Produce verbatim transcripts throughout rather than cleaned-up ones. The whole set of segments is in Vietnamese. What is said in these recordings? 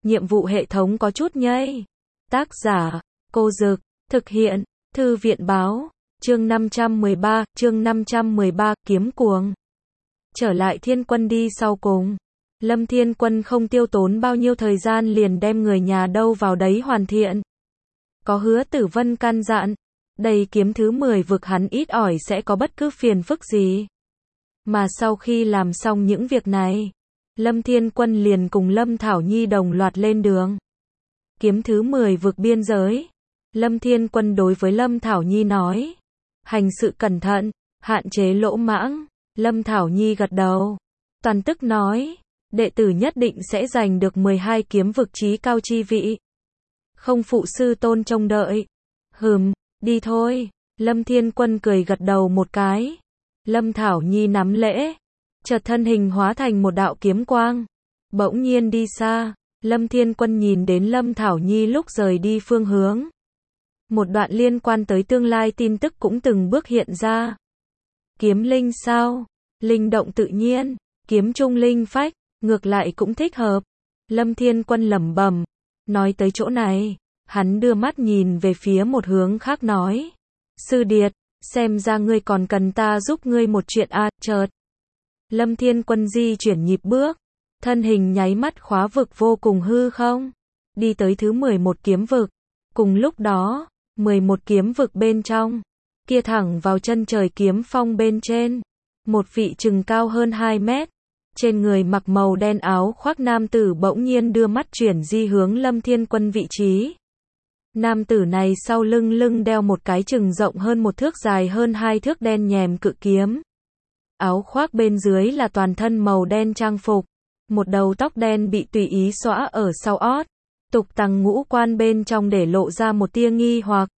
nhiệm vụ hệ thống có chút nhây. Tác giả, Cô Dực, thực hiện, Thư viện báo, chương năm trăm mười ba, chương năm trăm mười ba, kiếm cuồng. Trở lại Thiên Quân đi sau cùng. Lâm Thiên Quân không tiêu tốn bao nhiêu thời gian liền đem người nhà đâu vào đấy hoàn thiện. Có Hứa Tử Vân căn dặn, đây kiếm thứ mười vực hắn ít ỏi sẽ có bất cứ phiền phức gì. Mà sau khi làm xong những việc này, Lâm Thiên Quân liền cùng Lâm Thảo Nhi đồng loạt lên đường. Kiếm thứ mười vực biên giới. Lâm Thiên Quân đối với Lâm Thảo Nhi nói, hành sự cẩn thận, hạn chế lỗ mãng. Lâm Thảo Nhi gật đầu, toàn tức nói, đệ tử nhất định sẽ giành được mười hai kiếm vực chí cao chi vị. Không phụ sư tôn trông đợi. Hừm, đi thôi. Lâm Thiên Quân cười gật đầu một cái. Lâm Thảo Nhi nắm lễ, chợt thân hình hóa thành một đạo kiếm quang, bỗng nhiên đi xa. Lâm Thiên Quân nhìn đến Lâm Thảo Nhi lúc rời đi phương hướng. Một đoạn liên quan tới tương lai tin tức cũng từng bước hiện ra. Kiếm linh sao? Linh động tự nhiên, kiếm trung linh phách, ngược lại cũng thích hợp. Lâm Thiên Quân lẩm bẩm, nói tới chỗ này, hắn đưa mắt nhìn về phía một hướng khác nói, Sư Điệt, xem ra ngươi còn cần ta giúp ngươi một chuyện à, chợt. Lâm Thiên Quân di chuyển nhịp bước, thân hình nháy mắt khóa vực vô cùng hư không, đi tới thứ mười một kiếm vực. Cùng lúc đó, mười một kiếm vực bên trong, kia thẳng vào chân trời kiếm phong bên trên, một vị chừng cao hơn hai mét, trên người mặc màu đen áo khoác nam tử bỗng nhiên đưa mắt chuyển di hướng Lâm Thiên Quân vị trí. Nam tử này sau lưng lưng đeo một cái chừng rộng hơn một thước dài hơn hai thước đen nhèm cự kiếm. Áo khoác bên dưới là toàn thân màu đen trang phục, một đầu tóc đen bị tùy ý xõa ở sau ót, tục tằng ngũ quan bên trong để lộ ra một tia nghi hoặc.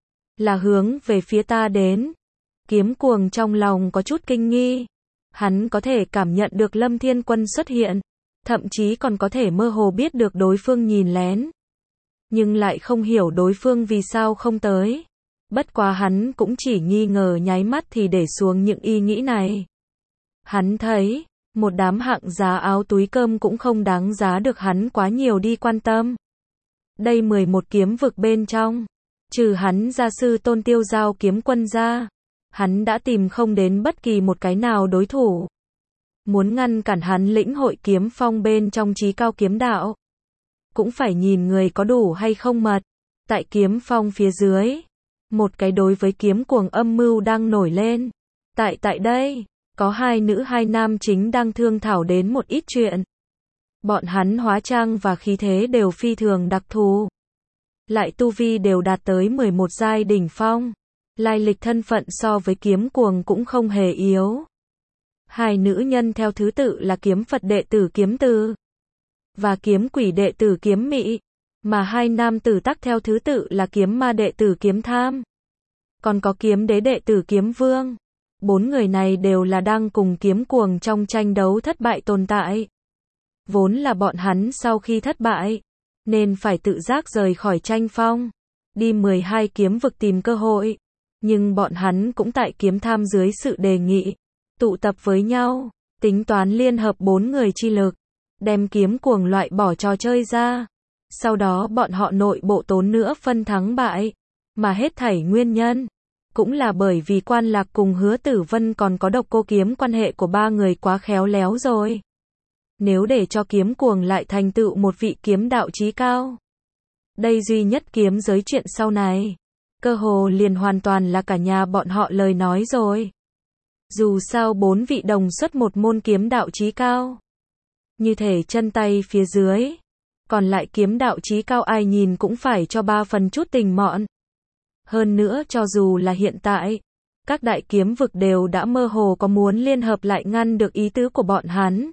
Là hướng về phía ta đến. Kiếm cuồng trong lòng có chút kinh nghi. Hắn có thể cảm nhận được Lâm Thiên Quân xuất hiện, thậm chí còn có thể mơ hồ biết được đối phương nhìn lén. Nhưng lại không hiểu đối phương vì sao không tới. Bất quá hắn cũng chỉ nghi ngờ nháy mắt thì để xuống những ý nghĩ này. Hắn thấy, một đám hạng giá áo túi cơm cũng không đáng giá được hắn quá nhiều đi quan tâm. Đây mười một kiếm vực bên trong, trừ hắn gia sư tôn Tiêu Giao kiếm quân ra, hắn đã tìm không đến bất kỳ một cái nào đối thủ. Muốn ngăn cản hắn lĩnh hội kiếm phong bên trong chí cao kiếm đạo, cũng phải nhìn người có đủ hay không mật. Tại kiếm phong phía dưới, một cái đối với kiếm cuồng âm mưu đang nổi lên. Tại tại đây, có hai nữ hai nam chính đang thương thảo đến một ít chuyện. Bọn hắn hóa trang và khí thế đều phi thường đặc thù. Lại tu vi đều đạt tới mười một giai đỉnh phong. Lai lịch thân phận so với kiếm cuồng cũng không hề yếu. Hai nữ nhân theo thứ tự là kiếm Phật đệ tử Kiếm Từ và kiếm quỷ đệ tử Kiếm Mị, mà hai nam tử tắc theo thứ tự là kiếm ma đệ tử Kiếm Tham, còn có kiếm đế đệ tử Kiếm Vương. Bốn người này đều là đang cùng kiếm cuồng trong tranh đấu thất bại tồn tại. Vốn là bọn hắn sau khi thất bại, nên phải tự giác rời khỏi tranh phong, đi mười hai kiếm vực tìm cơ hội. Nhưng bọn hắn cũng tại Kiếm Tham dưới sự đề nghị, tụ tập với nhau, tính toán liên hợp bốn người chi lực, đem kiếm cuồng loại bỏ trò chơi ra. Sau đó bọn họ nội bộ tốn nữa phân thắng bại, mà hết thảy nguyên nhân cũng là bởi vì Quan Lạc cùng Hứa Tử Vân còn có Độc Cô Kiếm quan hệ của ba người quá khéo léo rồi. Nếu để cho kiếm cuồng lại thành tựu một vị kiếm đạo chí cao, đây duy nhất kiếm giới chuyện sau này, cơ hồ liền hoàn toàn là cả nhà bọn họ lời nói rồi. Dù sao bốn vị đồng xuất một môn kiếm đạo chí cao, như thể chân tay phía dưới, còn lại kiếm đạo chí cao ai nhìn cũng phải cho ba phần chút tình mọn. Hơn nữa cho dù là hiện tại, các đại kiếm vực đều đã mơ hồ có muốn liên hợp lại ngăn được ý tứ của bọn hắn.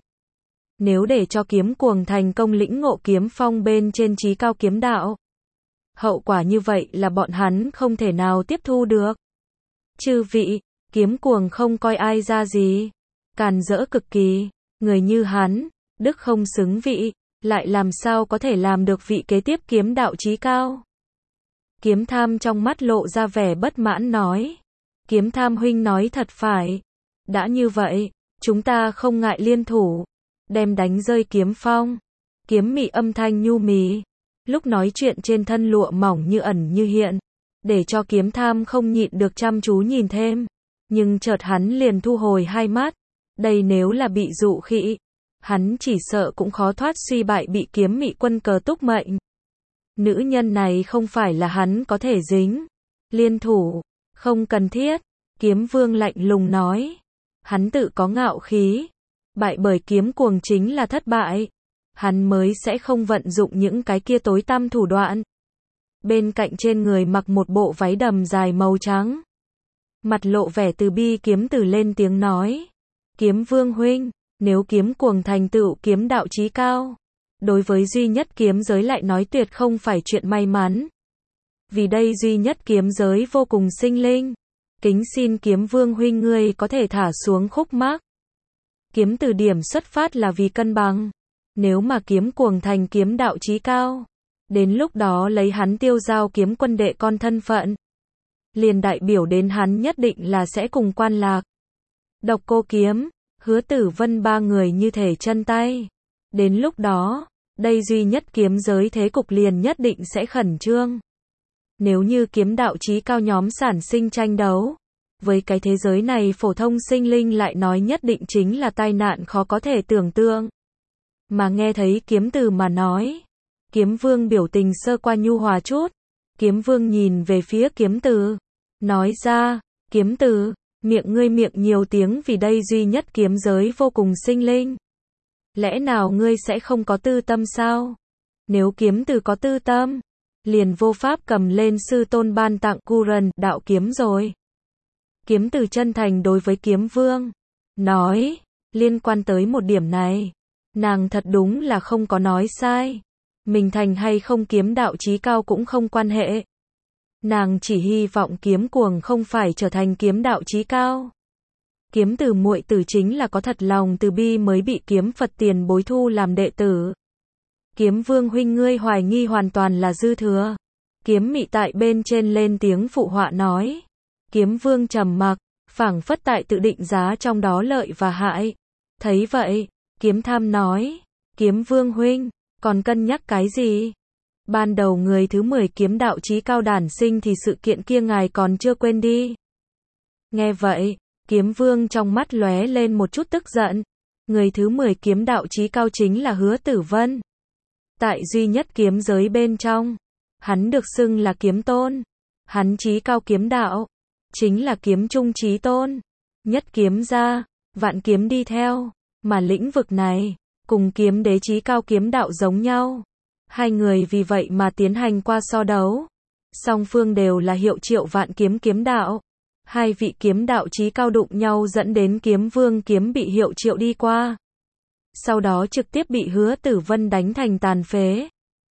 Nếu để cho kiếm cuồng thành công lĩnh ngộ kiếm phong bên trên chí cao kiếm đạo, hậu quả như vậy là bọn hắn không thể nào tiếp thu được. Chư vị, kiếm cuồng không coi ai ra gì, càn rỡ cực kỳ, người như hắn, đức không xứng vị, lại làm sao có thể làm được vị kế tiếp kiếm đạo chí cao. Kiếm Tham trong mắt lộ ra vẻ bất mãn nói, Kiếm Tham huynh nói thật phải, đã như vậy, chúng ta không ngại liên thủ, đem đánh rơi kiếm phong. Kiếm mị âm thanh nhu mì, lúc nói chuyện trên thân lụa mỏng như ẩn như hiện, để cho Kiếm Tham không nhịn được chăm chú nhìn thêm. Nhưng chợt hắn liền thu hồi hai mắt, đây nếu là bị dụ khị, hắn chỉ sợ cũng khó thoát suy bại bị kiếm mị quân cờ túc mệnh. Nữ nhân này không phải là hắn có thể dính, liên thủ, không cần thiết, Kiếm Vương lạnh lùng nói. Hắn tự có ngạo khí, bại bởi kiếm cuồng chính là thất bại, hắn mới sẽ không vận dụng những cái kia tối tăm thủ đoạn. Bên cạnh trên người mặc một bộ váy đầm dài màu trắng, mặt lộ vẻ từ bi Kiếm Từ lên tiếng nói. Kiếm Vương huynh, nếu kiếm cuồng thành tựu kiếm đạo chí cao, đối với duy nhất kiếm giới lại nói tuyệt không phải chuyện may mắn. Vì đây duy nhất kiếm giới vô cùng sinh linh, kính xin Kiếm Vương huynh ngươi có thể thả xuống khúc mắc. Kiếm Từ điểm xuất phát là vì cân bằng, nếu mà kiếm cuồng thành kiếm đạo chí cao, đến lúc đó lấy hắn Tiêu Giao kiếm quân đệ con thân phận, liền đại biểu đến hắn nhất định là sẽ cùng quan lạc. Độc Cô Kiếm, Hứa Tử Vân ba người như thể chân tay. Đến lúc đó, đây duy nhất kiếm giới thế cục liền nhất định sẽ khẩn trương. Nếu như kiếm đạo chí cao nhóm sản sinh tranh đấu, với cái thế giới này phổ thông sinh linh lại nói nhất định chính là tai nạn khó có thể tưởng tượng. Mà nghe thấy Kiếm Từ mà nói, Kiếm Vương biểu tình sơ qua nhu hòa chút. Kiếm Vương nhìn về phía Kiếm Từ, nói ra, Kiếm Từ, miệng ngươi miệng nhiều tiếng vì đây duy nhất kiếm giới vô cùng sinh linh. Lẽ nào ngươi sẽ không có tư tâm sao? Nếu Kiếm Từ có tư tâm, liền vô pháp cầm lên sư tôn ban tặng Kuran đạo kiếm rồi. Kiếm Từ chân thành đối với Kiếm Vương, nói, liên quan tới một điểm này, nàng thật đúng là không có nói sai. Mình thành hay không kiếm đạo chí cao cũng không quan hệ. Nàng chỉ hy vọng kiếm cuồng không phải trở thành kiếm đạo chí cao. Kiếm Từ muội tử chính là có thật lòng từ bi mới bị kiếm Phật tiền bối thu làm đệ tử. Kiếm Vương huynh ngươi hoài nghi hoàn toàn là dư thừa. Kiếm mị tại bên trên lên tiếng phụ họa nói. Kiếm Vương trầm mặc, phảng phất tại tự định giá trong đó lợi và hại. Thấy vậy, Kiếm Tham nói, Kiếm Vương huynh, còn cân nhắc cái gì? Ban đầu người thứ mười kiếm đạo chí cao đản sinh thì sự kiện kia ngài còn chưa quên đi. Nghe vậy, Kiếm Vương trong mắt lóe lên một chút tức giận. Người thứ mười kiếm đạo chí cao chính là Hứa Tử Vân. Tại duy nhất kiếm giới bên trong, hắn được xưng là kiếm tôn. Hắn chí cao kiếm đạo, chính là kiếm trung chí tôn. Nhất kiếm ra, vạn kiếm đi theo, mà lĩnh vực này, cùng kiếm đế chí cao kiếm đạo giống nhau. Hai người vì vậy mà tiến hành qua so đấu. Song phương đều là hiệu triệu vạn kiếm kiếm đạo. Hai vị kiếm đạo chí cao đụng nhau dẫn đến Kiếm Vương kiếm bị hiệu triệu đi qua. Sau đó trực tiếp bị Hứa Tử Vân đánh thành tàn phế.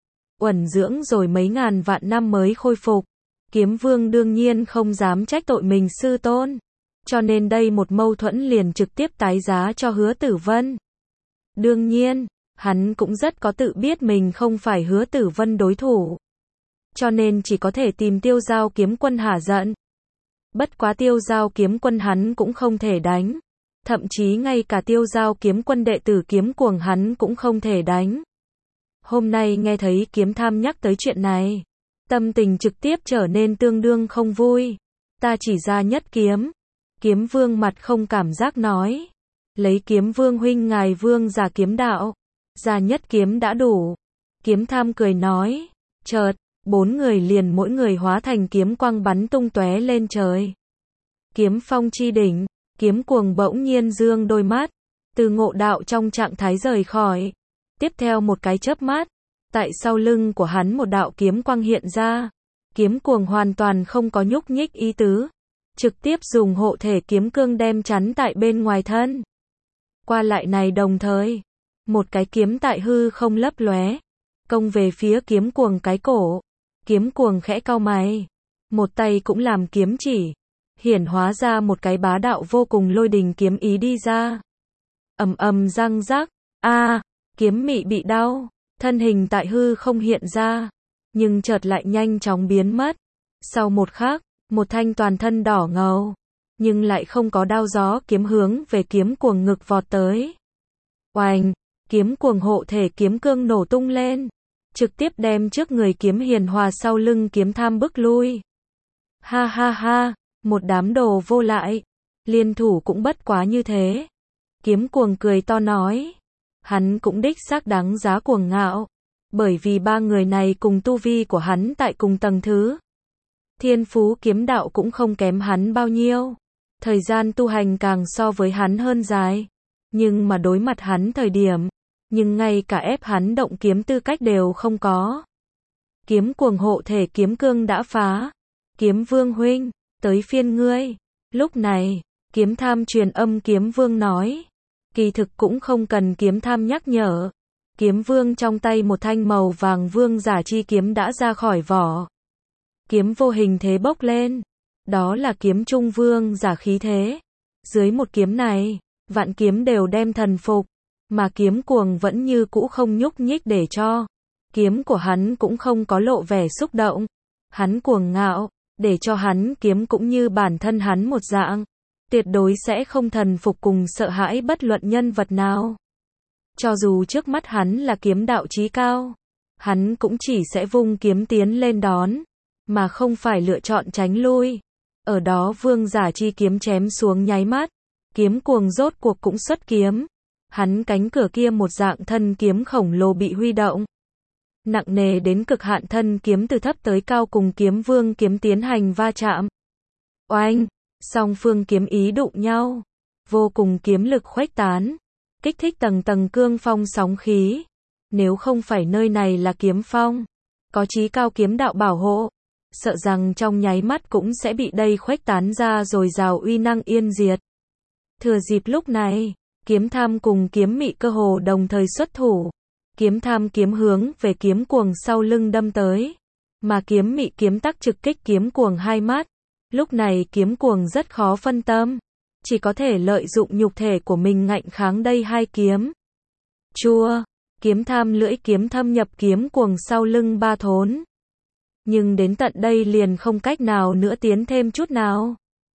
Uẩn dưỡng rồi mấy ngàn vạn năm mới khôi phục. Kiếm Vương đương nhiên không dám trách tội mình sư tôn. Cho nên đây một mâu thuẫn liền trực tiếp tái giá cho Hứa Tử Vân. Đương nhiên, hắn cũng rất có tự biết mình không phải Hứa Tử Vân đối thủ. Cho nên chỉ có thể tìm Tiêu Giao kiếm quân hả giận. Bất quá Tiêu Giao kiếm quân hắn cũng không thể đánh. Thậm chí ngay cả Tiêu Giao kiếm quân đệ tử kiếm cuồng hắn cũng không thể đánh. Hôm nay nghe thấy Kiếm Tham nhắc tới chuyện này, tâm tình trực tiếp trở nên tương đương không vui. Ta chỉ ra nhất kiếm. Kiếm Vương mặt không cảm giác nói. Lấy Kiếm Vương huynh ngài vương giả kiếm đạo. Ra nhất kiếm đã đủ. Kiếm Tham cười nói. Chợt, bốn người liền mỗi người hóa thành kiếm quang bắn tung tóe lên trời. Kiếm phong chi đỉnh, Kiếm cuồng bỗng nhiên dương đôi mắt. Từ ngộ đạo trong trạng thái rời khỏi. Tiếp theo một cái chớp mắt, tại sau lưng của hắn một đạo kiếm quang hiện ra. Kiếm cuồng hoàn toàn không có nhúc nhích ý tứ. Trực tiếp dùng hộ thể kiếm cương đem chắn tại bên ngoài thân. Qua lại này đồng thời, một cái kiếm tại hư không lấp lóe, công về phía kiếm cuồng cái cổ. Kiếm cuồng khẽ cau mày, một tay cũng làm kiếm chỉ, hiển hóa ra một cái bá đạo vô cùng lôi đình kiếm ý đi ra. Ầm ầm răng rắc, a, kiếm mị bị đau, thân hình tại hư không hiện ra, nhưng chợt lại nhanh chóng biến mất. Sau một khắc, một thanh toàn thân đỏ ngầu, nhưng lại không có đao gió kiếm hướng về kiếm cuồng ngực vọt tới. Oành, kiếm cuồng hộ thể kiếm cương nổ tung lên, trực tiếp đem trước người kiếm hiền hòa sau lưng kiếm tham bức lui. Ha ha ha, một đám đồ vô lại, liên thủ cũng bất quá như thế. Kiếm cuồng cười to nói, hắn cũng đích xác đáng giá cuồng ngạo, bởi vì ba người này cùng tu vi của hắn tại cùng tầng thứ. Thiên phú kiếm đạo cũng không kém hắn bao nhiêu, thời gian tu hành càng so với hắn hơn dài, nhưng mà đối mặt hắn thời điểm, nhưng ngay cả ép hắn động kiếm tư cách đều không có. Kiếm cuồng hộ thể kiếm cương đã phá, kiếm vương huynh, tới phiên ngươi. Lúc này, kiếm tham truyền âm kiếm vương nói, kỳ thực cũng không cần kiếm tham nhắc nhở. Kiếm vương trong tay một thanh màu vàng vương giả chi kiếm đã ra khỏi vỏ. Kiếm vô hình thế bốc lên, đó là kiếm trung vương giả khí thế. Dưới một kiếm này, vạn kiếm đều đem thần phục, mà kiếm cuồng vẫn như cũ không nhúc nhích để cho. Kiếm của hắn cũng không có lộ vẻ xúc động. Hắn cuồng ngạo, để cho hắn kiếm cũng như bản thân hắn một dạng. Tuyệt đối sẽ không thần phục cùng sợ hãi bất luận nhân vật nào. Cho dù trước mắt hắn là kiếm đạo chí cao, hắn cũng chỉ sẽ vung kiếm tiến lên đón, mà không phải lựa chọn tránh lui. Ở đó vương giả chi kiếm chém xuống nháy mắt, kiếm cuồng rốt cuộc cũng xuất kiếm. Hắn cánh cửa kia một dạng thân kiếm khổng lồ bị huy động. Nặng nề đến cực hạn thân kiếm từ thấp tới cao cùng kiếm vương kiếm tiến hành va chạm. Oanh, song phương kiếm ý đụng nhau, vô cùng kiếm lực khuếch tán, kích thích tầng tầng cương phong sóng khí. Nếu không phải nơi này là kiếm phong, có chí cao kiếm đạo bảo hộ, sợ rằng trong nháy mắt cũng sẽ bị đây khuếch tán ra rồi rào uy năng yên diệt. Thừa dịp lúc này, kiếm tham cùng kiếm mị cơ hồ đồng thời xuất thủ. Kiếm tham kiếm hướng về kiếm cuồng sau lưng đâm tới, mà kiếm mị kiếm tắc trực kích kiếm cuồng hai mắt. Lúc này kiếm cuồng rất khó phân tâm, chỉ có thể lợi dụng nhục thể của mình ngạnh kháng đây hai kiếm. Chua, kiếm tham lưỡi kiếm thâm nhập kiếm cuồng sau lưng ba thốn. Nhưng đến tận đây liền không cách nào nữa tiến thêm chút nào.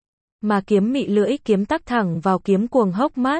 Mà kiếm mị lưỡi kiếm tắc thẳng vào kiếm cuồng hốc mắt.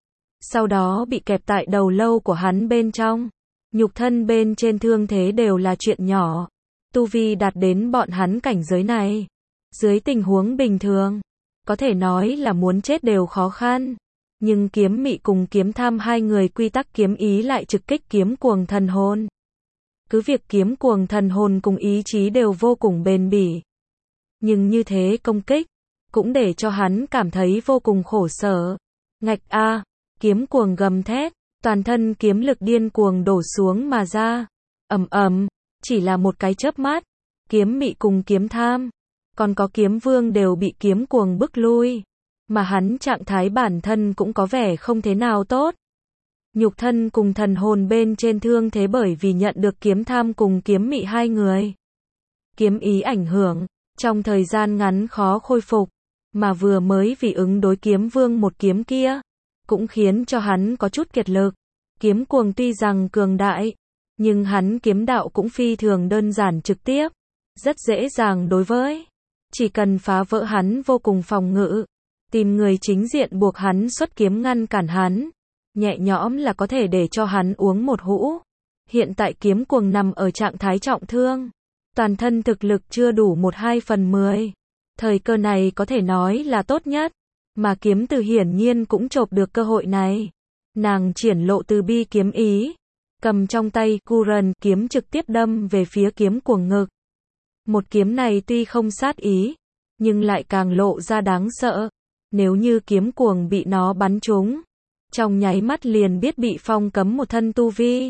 Sau đó bị kẹp tại đầu lâu của hắn bên trong. Nhục thân bên trên thương thế đều là chuyện nhỏ. Tu vi đạt đến bọn hắn cảnh giới này. Dưới tình huống bình thường, có thể nói là muốn chết đều khó khăn. Nhưng kiếm mị cùng kiếm tham hai người quy tắc kiếm ý lại trực kích kiếm cuồng thần hồn. Cứ việc kiếm cuồng thần hồn cùng ý chí đều vô cùng bền bỉ. Nhưng như thế công kích, cũng để cho hắn cảm thấy vô cùng khổ sở. Ngạch a, kiếm cuồng gầm thét, toàn thân kiếm lực điên cuồng đổ xuống mà ra. Ầm ầm, chỉ là một cái chớp mắt, kiếm mị cùng kiếm tham, còn có kiếm vương đều bị kiếm cuồng bức lui. Mà hắn trạng thái bản thân cũng có vẻ không thế nào tốt. Nhục thân cùng thần hồn bên trên thương thế bởi vì nhận được kiếm tham cùng kiếm mị hai người. Kiếm ý ảnh hưởng, trong thời gian ngắn khó khôi phục, mà vừa mới vì ứng đối kiếm vương một kiếm kia, cũng khiến cho hắn có chút kiệt lực. Kiếm cuồng tuy rằng cường đại, nhưng hắn kiếm đạo cũng phi thường đơn giản trực tiếp, rất dễ dàng đối với. Chỉ cần phá vỡ hắn vô cùng phòng ngự, tìm người chính diện buộc hắn xuất kiếm ngăn cản hắn, nhẹ nhõm là có thể để cho hắn uống một hũ. Hiện tại kiếm cuồng nằm ở trạng thái trọng thương, toàn thân thực lực chưa đủ một hai phần mười. Thời cơ này có thể nói là tốt nhất, mà kiếm từ hiển nhiên cũng chộp được cơ hội này. Nàng triển lộ từ bi kiếm ý, cầm trong tay Kuran kiếm trực tiếp đâm về phía kiếm cuồng ngực. Một kiếm này tuy không sát ý, nhưng lại càng lộ ra đáng sợ. Nếu như kiếm cuồng bị nó bắn trúng, trong nháy mắt liền biết bị phong cấm một thân tu vi.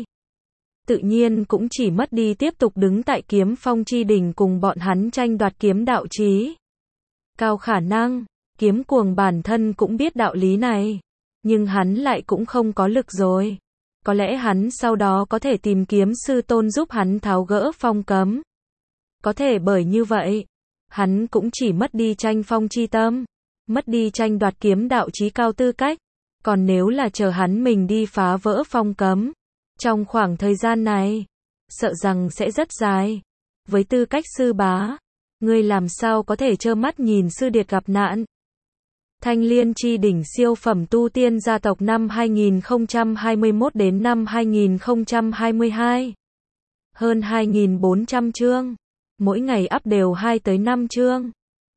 Tự nhiên cũng chỉ mất đi tiếp tục đứng tại kiếm phong chi đỉnh cùng bọn hắn tranh đoạt kiếm đạo chí. Cao khả năng, kiếm cuồng bản thân cũng biết đạo lý này, nhưng hắn lại cũng không có lực rồi. Có lẽ hắn sau đó có thể tìm kiếm sư tôn giúp hắn tháo gỡ phong cấm. Có thể bởi như vậy, hắn cũng chỉ mất đi tranh phong chi tâm, mất đi tranh đoạt kiếm đạo chí cao tư cách. Còn nếu là chờ hắn mình đi phá vỡ phong cấm, trong khoảng thời gian này, sợ rằng sẽ rất dài. Với tư cách sư bá, ngươi làm sao có thể trơ mắt nhìn sư điệt gặp nạn. Thanh Liên chi đỉnh siêu phẩm tu tiên gia tộc năm hai nghìn không trăm hai mươi mốt đến năm hai nghìn không trăm hai mươi hai. Hơn hai nghìn bốn trăm chương. Mỗi ngày up đều hai tới năm chương.